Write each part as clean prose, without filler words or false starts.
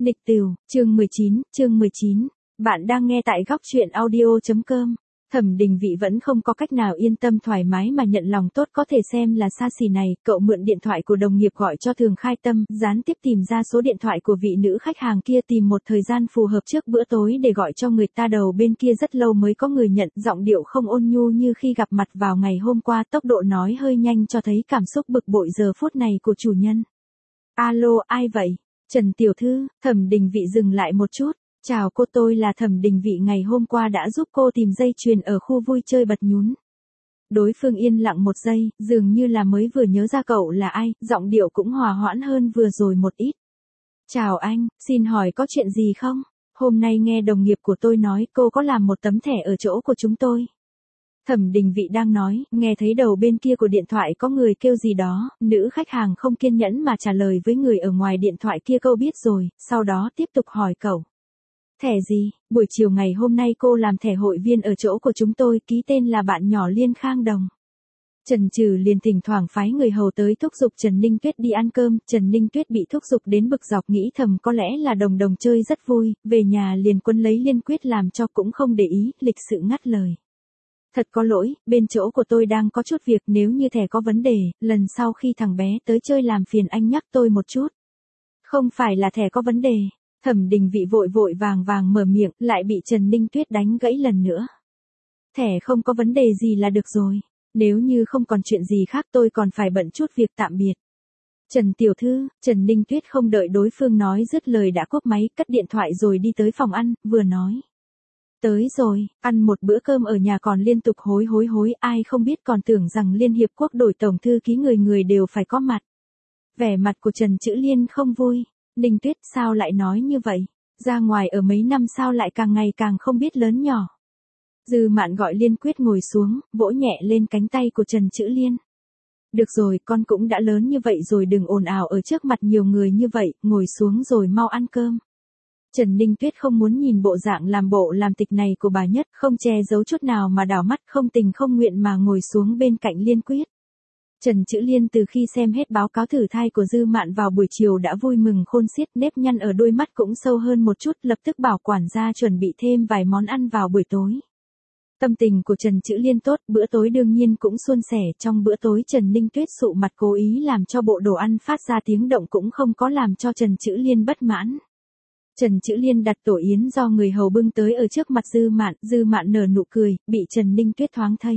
Nịch Tửu, chương 19. Bạn đang nghe tại góc truyện audio.com. Thẩm Đình Vị vẫn không có cách nào yên tâm thoải mái mà nhận lòng tốt có thể xem là xa xỉ này, cậu mượn điện thoại của đồng nghiệp gọi cho Thường Khai Tâm, gián tiếp tìm ra số điện thoại của vị nữ khách hàng kia, tìm một thời gian phù hợp trước bữa tối để gọi cho người ta. Đầu bên kia rất lâu mới có người nhận, giọng điệu không ôn nhu như khi gặp mặt vào ngày hôm qua, tốc độ nói hơi nhanh cho thấy cảm xúc bực bội giờ phút này của chủ nhân. Alo, ai vậy? Trần tiểu thư. Thẩm Đình Vị dừng lại một chút. Chào cô, tôi là Thẩm Đình Vị, ngày hôm qua đã giúp cô tìm dây chuyền ở khu vui chơi Bật Nhún. Đối phương yên lặng một giây, dường như là mới vừa nhớ ra cậu là ai, giọng điệu cũng hòa hoãn hơn vừa rồi một ít. Chào anh, xin hỏi có chuyện gì không? Hôm nay nghe đồng nghiệp của tôi nói cô có làm một tấm thẻ ở chỗ của chúng tôi. Thẩm Đình Vị đang nói, nghe thấy đầu bên kia của điện thoại có người kêu gì đó, nữ khách hàng không kiên nhẫn mà trả lời với người ở ngoài điện thoại kia câu biết rồi, sau đó tiếp tục hỏi cậu. Thẻ gì? Buổi chiều ngày hôm nay cô làm thẻ hội viên ở chỗ của chúng tôi, ký tên là bạn nhỏ Liên Khang Đồng. Trần Trừ liền thỉnh thoảng phái người hầu tới thúc giục Trần Ninh Tuyết đi ăn cơm. Trần Ninh Tuyết bị thúc giục đến bực dọc, nghĩ thầm có lẽ là Đồng Đồng chơi rất vui, về nhà liền quấn lấy Liên Quyết làm cho, cũng không để ý, lịch sự ngắt lời. Thật có lỗi, bên chỗ của tôi đang có chút việc, nếu như thẻ có vấn đề, lần sau khi thằng bé tới chơi làm phiền anh nhắc tôi một chút. Không phải là thẻ có vấn đề. Thẩm Đình Vị vội vội vàng vàng mở miệng, lại bị Trần Ninh Tuyết đánh gãy lần nữa. Thẻ không có vấn đề gì là được rồi. Nếu như không còn chuyện gì khác tôi còn phải bận chút việc, tạm biệt. Trần tiểu thư. Trần Ninh Tuyết không đợi đối phương nói dứt lời đã cúp máy, cất điện thoại rồi đi tới phòng ăn, vừa nói. Tới rồi, ăn một bữa cơm ở nhà còn liên tục hối, ai không biết còn tưởng rằng Liên Hiệp Quốc đổi tổng thư ký người người đều phải có mặt. Vẻ mặt của Trần Chữ Liên không vui. Ninh Tuyết, sao lại nói như vậy? Ra ngoài ở mấy năm sao lại càng ngày càng không biết lớn nhỏ? Dư Mạn gọi Liên Quyết ngồi xuống, vỗ nhẹ lên cánh tay của Trần Chữ Liên. Được rồi, con cũng đã lớn như vậy rồi, đừng ồn ào ở trước mặt nhiều người như vậy, ngồi xuống rồi mau ăn cơm. Trần Ninh Tuyết không muốn nhìn bộ dạng làm bộ làm tịch này của bà Nhất, không che giấu chút nào mà đảo mắt không tình không nguyện mà ngồi xuống bên cạnh Liên Quyết. Trần Chữ Liên từ khi xem hết báo cáo thử thai của Dư Mạn vào buổi chiều đã vui mừng khôn xiết, nếp nhăn ở đôi mắt cũng sâu hơn một chút, lập tức bảo quản gia chuẩn bị thêm vài món ăn vào buổi tối. Tâm tình của Trần Chữ Liên tốt, bữa tối đương nhiên cũng suôn sẻ. Trong bữa tối Trần Ninh Tuyết sụ mặt cố ý làm cho bộ đồ ăn phát ra tiếng động cũng không có làm cho Trần Chữ Liên bất mãn. Trần Chữ Liên đặt tổ yến do người hầu bưng tới ở trước mặt Dư Mạn nở nụ cười, bị Trần Ninh Tuyết thoáng thấy.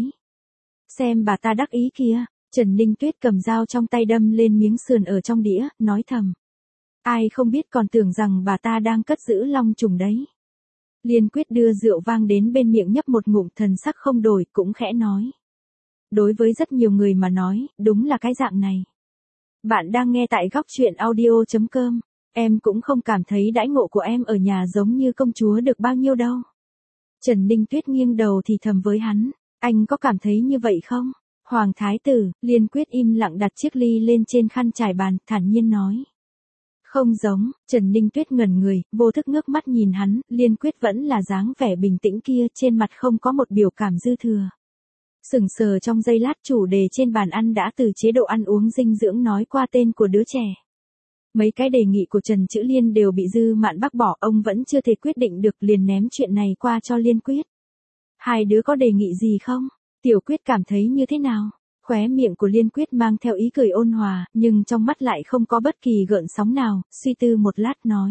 Xem bà ta đắc ý kìa. Trần Ninh Tuyết cầm dao trong tay đâm lên miếng sườn ở trong đĩa, nói thầm. Ai không biết còn tưởng rằng bà ta đang cất giữ long trùng đấy. Liên Quyết đưa rượu vang đến bên miệng nhấp một ngụm, thần sắc không đổi, cũng khẽ nói. Đối với rất nhiều người mà nói, đúng là cái dạng này. Bạn đang nghe tại góc truyện audio.com. Em cũng không cảm thấy đãi ngộ của em ở nhà giống như công chúa được bao nhiêu đâu. Trần Ninh Tuyết nghiêng đầu thì thầm với hắn. Anh có cảm thấy như vậy không? Hoàng thái tử. Liên Quyết im lặng đặt chiếc ly lên trên khăn trải bàn, thản nhiên nói. Không giống. Trần Ninh Tuyết ngẩn người, vô thức ngước mắt nhìn hắn. Liên Quyết vẫn là dáng vẻ bình tĩnh kia, trên mặt không có một biểu cảm dư thừa. Sững sờ trong giây lát, chủ đề trên bàn ăn đã từ chế độ ăn uống dinh dưỡng nói qua tên của đứa trẻ. Mấy cái đề nghị của Trần Chữ Liên đều bị Dư Mạn bác bỏ, ông vẫn chưa thể quyết định được, liền ném chuyện này qua cho Liên Quyết. Hai đứa có đề nghị gì không? Tiểu Quyết cảm thấy như thế nào? Khóe miệng của Liên Quyết mang theo ý cười ôn hòa, nhưng trong mắt lại không có bất kỳ gợn sóng nào, suy tư một lát nói.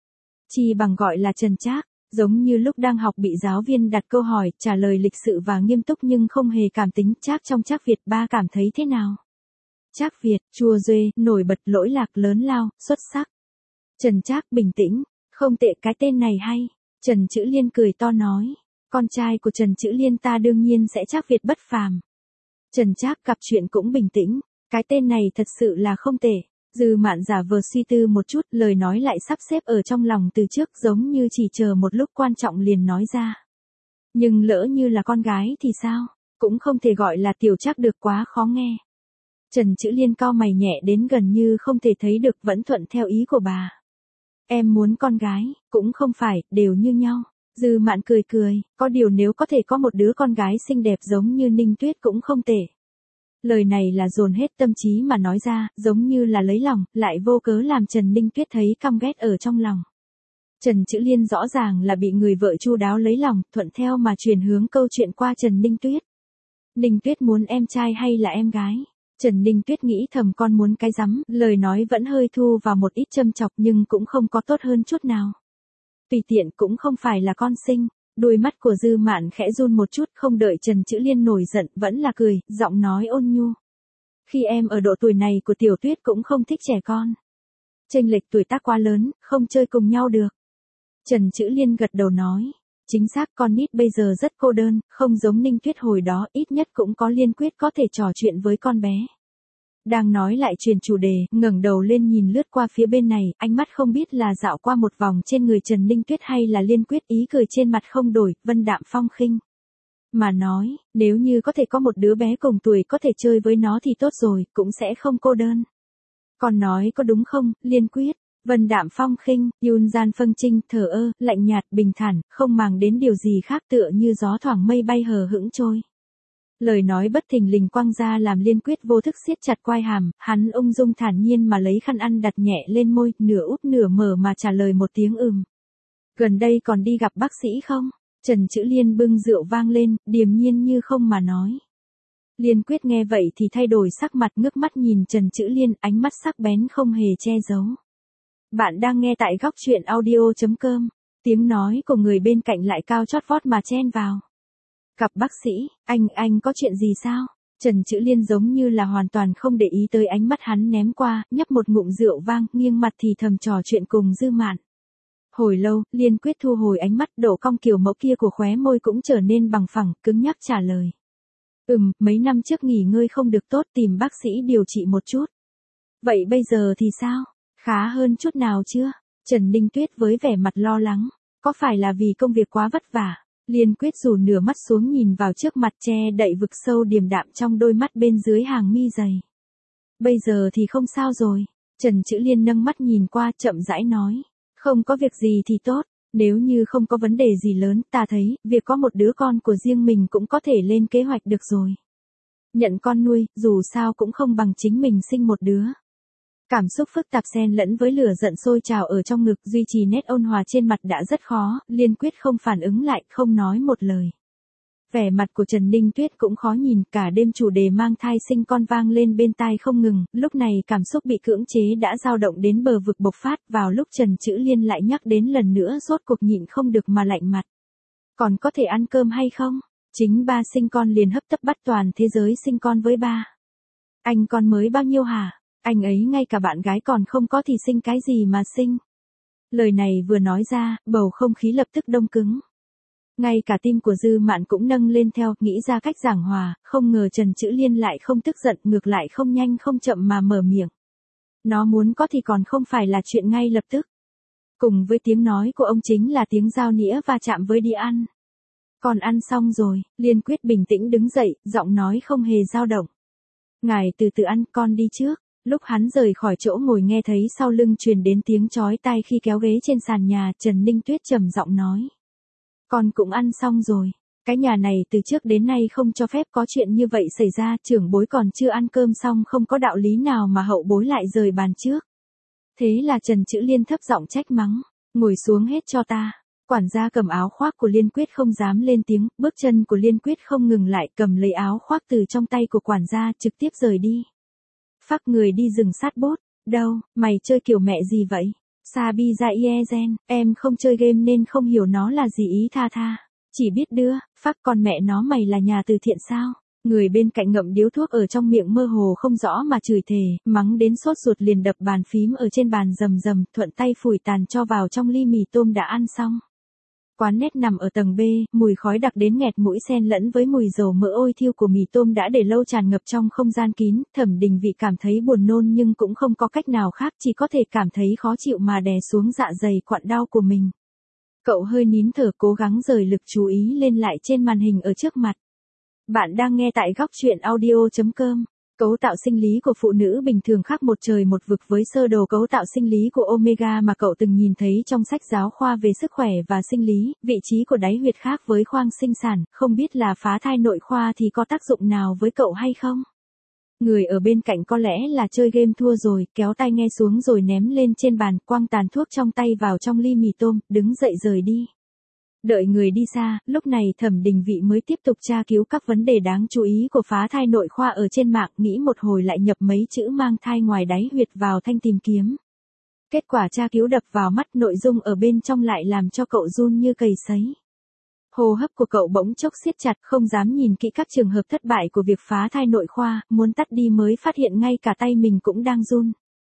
Chi bằng gọi là Trần Trác, giống như lúc đang học bị giáo viên đặt câu hỏi, trả lời lịch sự và nghiêm túc nhưng không hề cảm tính. Trác trong Trác Việt, ba cảm thấy thế nào? Trác Việt, chua duê, nổi bật, lỗi lạc, lớn lao, xuất sắc. Trần Trác, bình tĩnh, không tệ, cái tên này hay. Trần Chữ Liên cười to nói. Con trai của Trần Chữ Liên ta đương nhiên sẽ Trác Việt bất phàm. Trần Trác, gặp chuyện cũng bình tĩnh, cái tên này thật sự là không tệ. Dư Mạn giả vờ suy tư một chút, lời nói lại sắp xếp ở trong lòng từ trước, giống như chỉ chờ một lúc quan trọng liền nói ra. Nhưng lỡ như là con gái thì sao? Cũng không thể gọi là Tiểu Trác được, quá khó nghe. Trần Chữ Liên cau mày nhẹ đến gần như không thể thấy được, vẫn thuận theo ý của bà. Em muốn con gái, cũng không phải, đều như nhau. Dư Mạn cười, có điều nếu có thể có một đứa con gái xinh đẹp giống như Ninh Tuyết cũng không tệ. Lời này là dồn hết tâm trí mà nói ra, giống như là lấy lòng, lại vô cớ làm Trần Ninh Tuyết thấy căm ghét ở trong lòng. Trần Chữ Liên rõ ràng là bị người vợ chu đáo lấy lòng, thuận theo mà truyền hướng câu chuyện qua Trần Ninh Tuyết. Ninh Tuyết muốn em trai hay là em gái? Trần Ninh Tuyết nghĩ thầm con muốn cái rắm, lời nói vẫn hơi thu vào một ít châm chọc nhưng cũng không có tốt hơn chút nào. Tùy tiện cũng không phải là con sinh. Đôi mắt của Dư Mạn khẽ run một chút, không đợi Trần Chữ Liên nổi giận, vẫn là cười, giọng nói ôn nhu. Khi em ở độ tuổi này của Tiểu Tuyết cũng không thích trẻ con. Chênh lệch tuổi tác quá lớn, không chơi cùng nhau được. Trần Chữ Liên gật đầu nói. Chính xác, con nít bây giờ rất cô đơn, không giống Ninh Tuyết hồi đó, ít nhất cũng có Liên Quyết có thể trò chuyện với con bé. Đang nói lại chuyển chủ đề, ngẩng đầu lên nhìn lướt qua phía bên này, ánh mắt không biết là dạo qua một vòng trên người Trần Ninh Tuyết hay là Liên Quyết, ý cười trên mặt không đổi, vân đạm phong khinh. Mà nói, nếu như có thể có một đứa bé cùng tuổi có thể chơi với nó thì tốt rồi, cũng sẽ không cô đơn. Con nói có đúng không, Liên Quyết? Vân đạm phong khinh, Yun Gian Phân Trinh, thờ ơ, lạnh nhạt, bình thản, không màng đến điều gì khác, tựa như gió thoảng mây bay hờ hững trôi. Lời nói bất thình lình quăng ra làm Liên Quyết vô thức siết chặt quai hàm, hắn ung dung thản nhiên mà lấy khăn ăn đặt nhẹ lên môi, nửa úp nửa mở mà trả lời một tiếng Gần đây còn đi gặp bác sĩ không? Trần Chữ Liên bưng rượu vang lên, điềm nhiên như không mà nói. Liên Quyết nghe vậy thì thay đổi sắc mặt, ngước mắt nhìn Trần Chữ Liên, ánh mắt sắc bén không hề che giấu. Bạn đang nghe tại góc truyện audio.com. Tiếng nói của người bên cạnh lại cao chót vót mà chen vào. Gặp bác sĩ, anh có chuyện gì sao? Trần Chữ Liên giống như là hoàn toàn không để ý tới ánh mắt hắn ném qua, nhấp một ngụm rượu vang, nghiêng mặt thì thầm trò chuyện cùng Dư Mạn. Hồi lâu, Liên Quyết thu hồi ánh mắt, độ cong kiểu mẫu kia của khóe môi cũng trở nên bằng phẳng, cứng nhắc trả lời. Mấy năm trước nghỉ ngơi không được tốt, tìm bác sĩ điều trị một chút. Vậy bây giờ thì sao? Khá hơn chút nào chưa? Trần Ninh Tuyết với vẻ mặt lo lắng. Có phải là vì công việc quá vất vả? Liên Quyết rủ nửa mắt xuống nhìn vào trước mặt, che đậy vực sâu điềm đạm trong đôi mắt bên dưới hàng mi dày. Bây giờ thì không sao rồi. Trần Chữ Liên nâng mắt nhìn qua, chậm rãi nói. Không có việc gì thì tốt. Nếu như không có vấn đề gì lớn, ta thấy, việc có một đứa con của riêng mình cũng có thể lên kế hoạch được rồi. Nhận con nuôi, dù sao cũng không bằng chính mình sinh một đứa. Cảm xúc phức tạp xen lẫn với lửa giận sôi trào ở trong ngực, duy trì nét ôn hòa trên mặt đã rất khó, Liên Quyết không phản ứng lại, không nói một lời. Vẻ mặt của Trần Ninh Tuyết cũng khó nhìn, cả đêm chủ đề mang thai sinh con vang lên bên tai không ngừng, lúc này cảm xúc bị cưỡng chế đã dao động đến bờ vực bộc phát, vào lúc Trần Chữ Liên lại nhắc đến lần nữa rốt cuộc nhịn không được mà lạnh mặt. Còn có thể ăn cơm hay không? Chính ba sinh con liền hấp tấp bắt toàn thế giới sinh con với ba. Anh con mới bao nhiêu hả? Anh ấy ngay cả bạn gái còn không có thì sinh cái gì mà sinh. Lời này vừa nói ra, bầu không khí lập tức đông cứng. Ngay cả tim của Dư Mạn cũng nâng lên theo, nghĩ ra cách giảng hòa, không ngờ Trần Chữ Liên lại không tức giận, ngược lại không nhanh không chậm mà mở miệng. Nó muốn có thì còn không phải là chuyện ngay lập tức. Cùng với tiếng nói của ông chính là tiếng dao nĩa va chạm với đĩa ăn. Còn ăn xong rồi, Liên Quyết bình tĩnh đứng dậy, giọng nói không hề dao động. Ngài từ từ ăn, con đi trước. Lúc hắn rời khỏi chỗ ngồi nghe thấy sau lưng truyền đến tiếng chói tai khi kéo ghế trên sàn nhà, Trần Ninh Tuyết trầm giọng nói. Con cũng ăn xong rồi. Cái nhà này từ trước đến nay không cho phép có chuyện như vậy xảy ra, trưởng bối còn chưa ăn cơm xong không có đạo lý nào mà hậu bối lại rời bàn trước. Thế là Trần Chữ Liên thấp giọng trách mắng. Ngồi xuống hết cho ta. Quản gia cầm áo khoác của Liên Quyết không dám lên tiếng, bước chân của Liên Quyết không ngừng lại, cầm lấy áo khoác từ trong tay của quản gia trực tiếp rời đi. Phác người đi rừng sát bốt. Đâu, mày chơi kiểu mẹ gì vậy? Sabi ra Iezen, em không chơi game nên không hiểu nó là gì ý tha. Chỉ biết đưa, Phác con mẹ nó mày là nhà từ thiện sao? Người bên cạnh ngậm điếu thuốc ở trong miệng mơ hồ không rõ mà chửi thề, mắng đến sốt ruột liền đập bàn phím ở trên bàn rầm, thuận tay phủi tàn cho vào trong ly mì tôm đã ăn xong. Quán nét nằm ở tầng B, mùi khói đặc đến nghẹt mũi xen lẫn với mùi dầu mỡ ôi thiêu của mì tôm đã để lâu tràn ngập trong không gian kín, Thẩm Đình Vị cảm thấy buồn nôn nhưng cũng không có cách nào khác, chỉ có thể cảm thấy khó chịu mà đè xuống dạ dày quặn đau của mình. Cậu hơi nín thở cố gắng rời lực chú ý lên lại trên màn hình ở trước mặt. Bạn đang nghe tại góc truyện audio.com. Cấu tạo sinh lý của phụ nữ bình thường khác một trời một vực với sơ đồ cấu tạo sinh lý của Omega mà cậu từng nhìn thấy trong sách giáo khoa về sức khỏe và sinh lý, vị trí của đáy huyệt khác với khoang sinh sản, không biết là phá thai nội khoa thì có tác dụng nào với cậu hay không? Người ở bên cạnh có lẽ là chơi game thua rồi, kéo tai nghe xuống rồi ném lên trên bàn, quăng tàn thuốc trong tay vào trong ly mì tôm, đứng dậy rời đi. Đợi người đi xa, lúc này Thẩm Đình Vị mới tiếp tục tra cứu các vấn đề đáng chú ý của phá thai nội khoa ở trên mạng, nghĩ một hồi lại nhập mấy chữ mang thai ngoài đáy huyệt vào thanh tìm kiếm. Kết quả tra cứu đập vào mắt, nội dung ở bên trong lại làm cho cậu run như cầy sấy. Hô hấp của cậu bỗng chốc siết chặt, không dám nhìn kỹ các trường hợp thất bại của việc phá thai nội khoa, muốn tắt đi mới phát hiện ngay cả tay mình cũng đang run.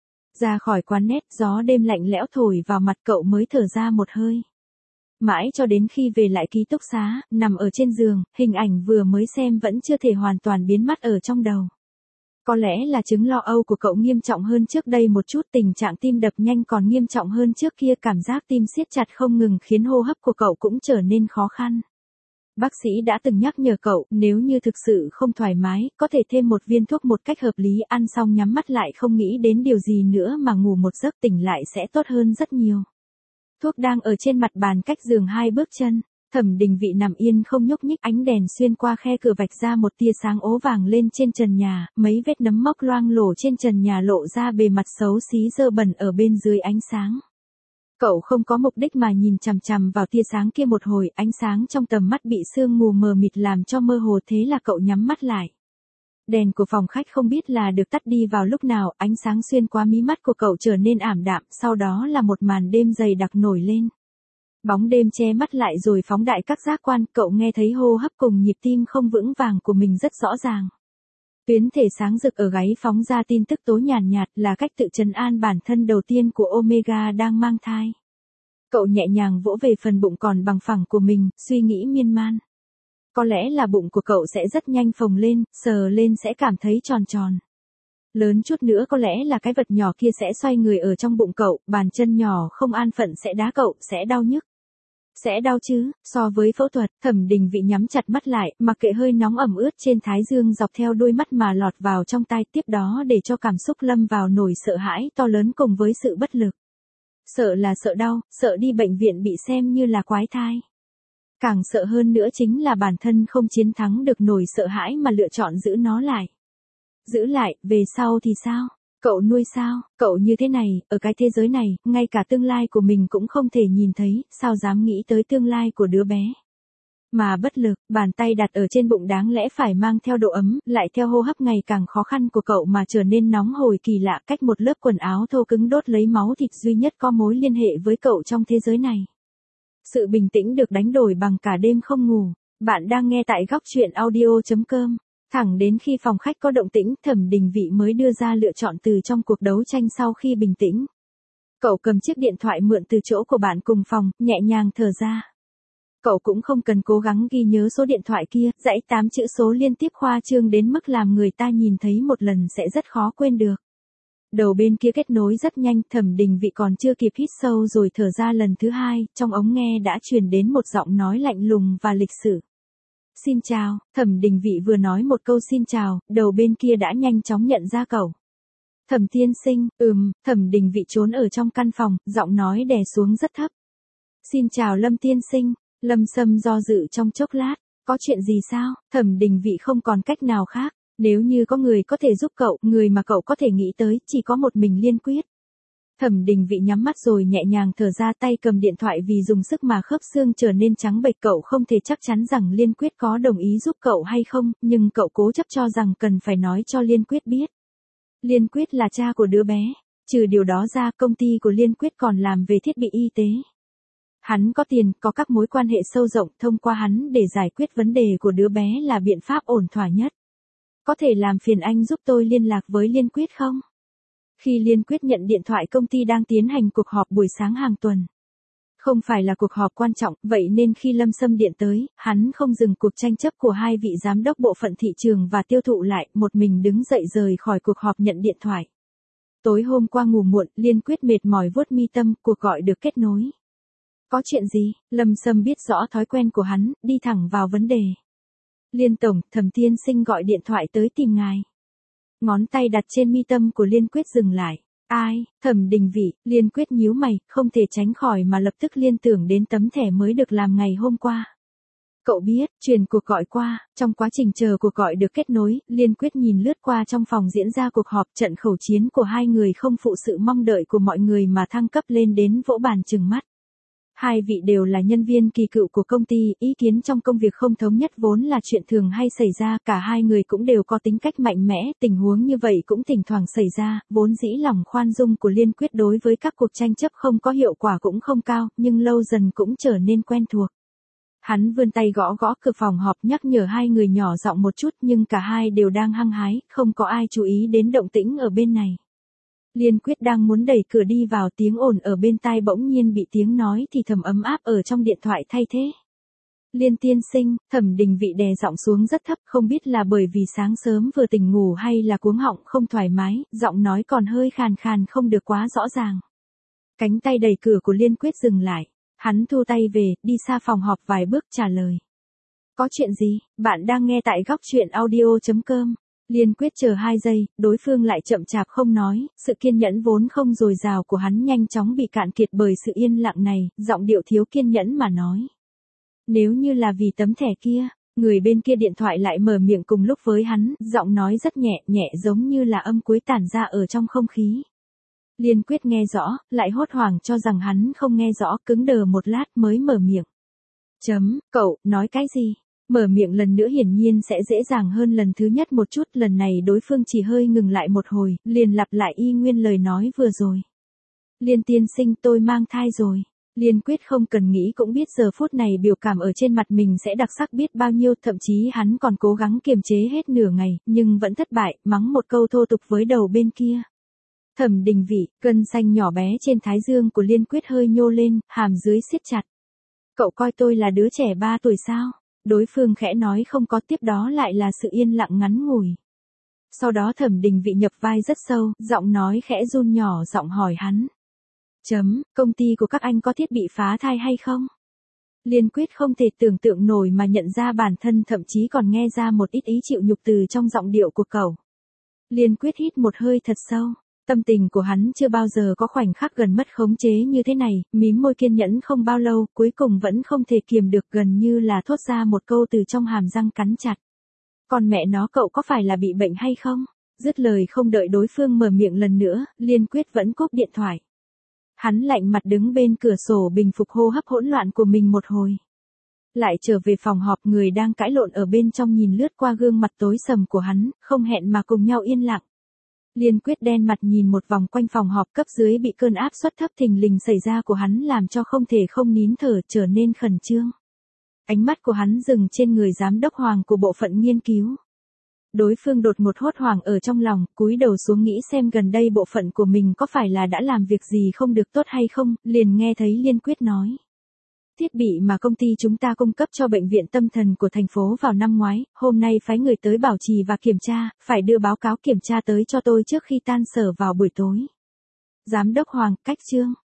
Ra khỏi quán net, gió đêm lạnh lẽo thổi vào mặt cậu mới thở ra một hơi. Mãi cho đến khi về lại ký túc xá, nằm ở trên giường, hình ảnh vừa mới xem vẫn chưa thể hoàn toàn biến mất ở trong đầu. Có lẽ là chứng lo âu của cậu nghiêm trọng hơn trước đây một chút, tình trạng tim đập nhanh còn nghiêm trọng hơn trước kia, cảm giác tim siết chặt không ngừng khiến hô hấp của cậu cũng trở nên khó khăn. Bác sĩ đã từng nhắc nhở cậu, nếu như thực sự không thoải mái, có thể thêm một viên thuốc một cách hợp lý, ăn xong nhắm mắt lại không nghĩ đến điều gì nữa mà ngủ một giấc tỉnh lại sẽ tốt hơn rất nhiều. Thuốc đang ở trên mặt bàn cách giường 2 bước chân. Thẩm Đình Vị nằm yên không nhúc nhích, ánh đèn xuyên qua khe cửa vạch ra một tia sáng ố vàng lên trên trần nhà, mấy vết nấm mốc loang lổ trên trần nhà lộ ra bề mặt xấu xí dơ bẩn ở bên dưới ánh sáng. Cậu không có mục đích mà nhìn chằm chằm vào tia sáng kia một hồi, ánh sáng trong tầm mắt bị sương mù mờ mịt làm cho mơ hồ, thế là cậu nhắm mắt lại. Đèn của phòng khách không biết là được tắt đi vào lúc nào, ánh sáng xuyên qua mí mắt của cậu trở nên ảm đạm, sau đó là một màn đêm dày đặc nổi lên. Bóng đêm che mắt lại rồi phóng đại các giác quan, cậu nghe thấy hô hấp cùng nhịp tim không vững vàng của mình rất rõ ràng. Tuyến thể sáng rực ở gáy phóng ra tin tức tối nhàn nhạt là cách tự trấn an bản thân đầu tiên của Omega đang mang thai. Cậu nhẹ nhàng vỗ về phần bụng còn bằng phẳng của mình, suy nghĩ miên man. Có lẽ là bụng của cậu sẽ rất nhanh phồng lên, sờ lên sẽ cảm thấy tròn tròn. Lớn chút nữa có lẽ là cái vật nhỏ kia sẽ xoay người ở trong bụng cậu, bàn chân nhỏ không an phận sẽ đá cậu, sẽ đau nhức. Sẽ đau chứ, so với phẫu thuật, Thẩm Đình Vị nhắm chặt mắt lại, mặc kệ hơi nóng ẩm ướt trên thái dương dọc theo đôi mắt mà lọt vào trong tai, tiếp đó để cho cảm xúc lâm vào nỗi sợ hãi to lớn cùng với sự bất lực. Sợ là sợ đau, sợ đi bệnh viện bị xem như là quái thai. Càng sợ hơn nữa chính là bản thân không chiến thắng được nỗi sợ hãi mà lựa chọn giữ nó lại. Giữ lại, về sau thì sao? Cậu nuôi sao? Cậu như thế này, ở cái thế giới này, ngay cả tương lai của mình cũng không thể nhìn thấy, sao dám nghĩ tới tương lai của đứa bé. Mà bất lực, bàn tay đặt ở trên bụng đáng lẽ phải mang theo độ ấm, lại theo hô hấp ngày càng khó khăn của cậu mà trở nên nóng hổi kỳ lạ, cách một lớp quần áo thô cứng đốt lấy máu thịt duy nhất có mối liên hệ với cậu trong thế giới này. Sự bình tĩnh được đánh đổi bằng cả đêm không ngủ. Bạn đang nghe tại góc truyện audio.com. Thẳng đến khi phòng khách có động tĩnh, Thẩm Đình Vị mới đưa ra lựa chọn từ trong cuộc đấu tranh sau khi bình tĩnh. Cậu cầm chiếc điện thoại mượn từ chỗ của bạn cùng phòng, nhẹ nhàng thở ra. Cậu cũng không cần cố gắng ghi nhớ số điện thoại kia, dãy 8 chữ số liên tiếp khoa trương đến mức làm người ta nhìn thấy một lần sẽ rất khó quên được. Đầu bên kia kết nối rất nhanh, Thẩm Đình Vị còn chưa kịp hít sâu rồi thở ra lần thứ hai, trong ống nghe đã truyền đến một giọng nói lạnh lùng và lịch sự. Xin chào, Thẩm Đình Vị vừa nói một câu xin chào, đầu bên kia đã nhanh chóng nhận ra cậu. Thẩm tiên sinh, Thẩm Đình Vị trốn ở trong căn phòng, giọng nói đè xuống rất thấp. Xin chào Lâm tiên sinh, Lâm Sâm do dự trong chốc lát, có chuyện gì sao? Thẩm Đình Vị không còn cách nào khác, nếu như có người có thể giúp cậu, người mà cậu có thể nghĩ tới, chỉ có một mình Liên Quyết. Thẩm Đình Vị nhắm mắt rồi nhẹ nhàng thở ra, tay cầm điện thoại vì dùng sức mà khớp xương trở nên trắng bệch, cậu không thể chắc chắn rằng Liên Quyết có đồng ý giúp cậu hay không, nhưng cậu cố chấp cho rằng cần phải nói cho Liên Quyết biết. Liên Quyết là cha của đứa bé, trừ điều đó ra công ty của Liên Quyết còn làm về thiết bị y tế. Hắn có tiền, có các mối quan hệ sâu rộng, thông qua hắn để giải quyết vấn đề của đứa bé là biện pháp ổn thỏa nhất. Có thể làm phiền anh giúp tôi liên lạc với Liên Quyết không? Khi Liên Quyết nhận điện thoại, công ty đang tiến hành cuộc họp buổi sáng hàng tuần. Không phải là cuộc họp quan trọng, vậy nên khi Lâm Sâm điện tới, hắn không dừng cuộc tranh chấp của hai vị giám đốc bộ phận thị trường và tiêu thụ lại, một mình đứng dậy rời khỏi cuộc họp nhận điện thoại. Tối hôm qua ngủ muộn, Liên Quyết mệt mỏi vuốt mi tâm, cuộc gọi được kết nối. Có chuyện gì? Lâm Sâm biết rõ thói quen của hắn, đi thẳng vào vấn đề. Liên tổng, Thẩm tiên sinh gọi điện thoại tới tìm ngài. Ngón tay đặt trên mi tâm của Liên Quyết dừng lại. Ai? Thẩm Đình Vị. Liên Quyết nhíu mày, không thể tránh khỏi mà lập tức liên tưởng đến tấm thẻ mới được làm ngày hôm qua. cậu biết, truyền cuộc gọi qua, trong quá trình chờ cuộc gọi được kết nối, Liên Quyết nhìn lướt qua trong phòng diễn ra cuộc họp, trận khẩu chiến của hai người không phụ sự mong đợi của mọi người mà thăng cấp lên đến vỗ bàn trừng mắt. Hai vị đều là nhân viên kỳ cựu của công ty, ý kiến trong công việc không thống nhất vốn là chuyện thường hay xảy ra, cả hai người cũng đều có tính cách mạnh mẽ, tình huống như vậy cũng thỉnh thoảng xảy ra, vốn dĩ lòng khoan dung của Liên Quyết đối với các cuộc tranh chấp không có hiệu quả cũng không cao, nhưng lâu dần cũng trở nên quen thuộc. Hắn vươn tay gõ gõ cửa phòng họp nhắc nhở hai người nhỏ giọng một chút, nhưng cả hai đều đang hăng hái, không có ai chú ý đến động tĩnh ở bên này. Liên Quyết đang muốn đẩy cửa đi vào, tiếng ồn ở bên tai bỗng nhiên bị tiếng nói thì thầm ấm áp ở trong điện thoại thay thế. Liên tiên sinh, Thẩm Đình Vị đè giọng xuống rất thấp, không biết là bởi vì sáng sớm vừa tỉnh ngủ hay là cuống họng không thoải mái, giọng nói còn hơi khàn khàn không được quá rõ ràng. Cánh tay đẩy cửa của Liên Quyết dừng lại, hắn thu tay về, đi xa phòng họp vài bước trả lời. Có chuyện gì, bạn đang nghe tại góc truyện audio.com. Liên Quyết chờ 2 giây, đối phương lại chậm chạp không nói, sự kiên nhẫn vốn không dồi dào của hắn nhanh chóng bị cạn kiệt bởi sự yên lặng này, giọng điệu thiếu kiên nhẫn mà nói. Nếu như là vì tấm thẻ kia, người bên kia điện thoại lại mở miệng cùng lúc với hắn, giọng nói rất nhẹ, nhẹ giống như là âm cuối tản ra ở trong không khí. Liên Quyết nghe rõ, lại hốt hoảng cho rằng hắn không nghe rõ, cứng đờ một lát mới mở miệng. Cậu, nói cái gì? Mở miệng lần nữa hiển nhiên sẽ dễ dàng hơn lần thứ nhất một chút, lần này đối phương chỉ hơi ngừng lại một hồi, liền lặp lại y nguyên lời nói vừa rồi. Liên tiên sinh, tôi mang thai rồi. Liên Quyết không cần nghĩ cũng biết giờ phút này biểu cảm ở trên mặt mình sẽ đặc sắc biết bao nhiêu, thậm chí hắn còn cố gắng kiềm chế hết nửa ngày, nhưng vẫn thất bại, mắng một câu thô tục với đầu bên kia. Thẩm Đình Vị, gân xanh nhỏ bé trên thái dương của Liên Quyết hơi nhô lên, hàm dưới siết chặt. Cậu coi tôi là đứa trẻ 3 tuổi sao? Đối phương khẽ nói không có, tiếp đó lại là sự yên lặng ngắn ngủi. Sau đó Thẩm Đình Vị nhập vai rất sâu, giọng nói khẽ run nhỏ giọng hỏi hắn. Công ty của các anh có thiết bị phá thai hay không? Liên Quyết không thể tưởng tượng nổi mà nhận ra bản thân thậm chí còn nghe ra một ít ý chịu nhục từ trong giọng điệu của cậu. Liên Quyết hít một hơi thật sâu. Tâm tình của hắn chưa bao giờ có khoảnh khắc gần mất khống chế như thế này, mím môi kiên nhẫn không bao lâu, cuối cùng vẫn không thể kiềm được, gần như là thốt ra một câu từ trong hàm răng cắn chặt. Còn mẹ nó, cậu có phải là bị bệnh hay không? Dứt lời không đợi đối phương mở miệng lần nữa, Liên Quyết vẫn cúp điện thoại. Hắn lạnh mặt đứng bên cửa sổ bình phục hô hấp hỗn loạn của mình một hồi. Lại trở về phòng họp, người đang cãi lộn ở bên trong nhìn lướt qua gương mặt tối sầm của hắn, không hẹn mà cùng nhau yên lặng. Liên Quyết đen mặt nhìn một vòng quanh phòng họp, cấp dưới bị cơn áp suất thấp thình lình xảy ra của hắn làm cho không thể không nín thở, trở nên khẩn trương. Ánh mắt của hắn dừng trên người giám đốc Hoàng của bộ phận nghiên cứu. Đối phương đột ngột hốt hoảng ở trong lòng, cúi đầu xuống nghĩ xem gần đây bộ phận của mình có phải là đã làm việc gì không được tốt hay không, liền nghe thấy Liên Quyết nói. Thiết bị mà công ty chúng ta cung cấp cho bệnh viện tâm thần của thành phố vào năm ngoái, hôm nay phái người tới bảo trì và kiểm tra, phải đưa báo cáo kiểm tra tới cho tôi trước khi tan sở vào buổi tối. Giám đốc Hoàng, cách chương.